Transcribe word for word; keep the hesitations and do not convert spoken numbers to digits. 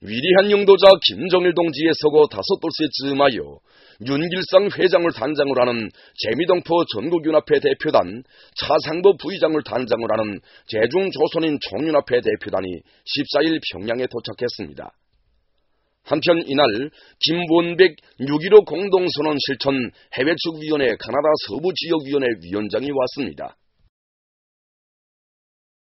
위대한 영도자 김정일 동지의 서거 다섯 돌째 즈음하여 윤길상 회장을 단장으로 하는 재미동포 전국윤합회 대표단, 차상도 부의장을 단장으로 하는 제중조선인 총윤합회 대표단이 십사일 평양에 도착했습니다. 한편 이날 김원백 육 일오 공동선언 실천 해외측위원회 가나다 서부지역위원회 위원장이 왔습니다.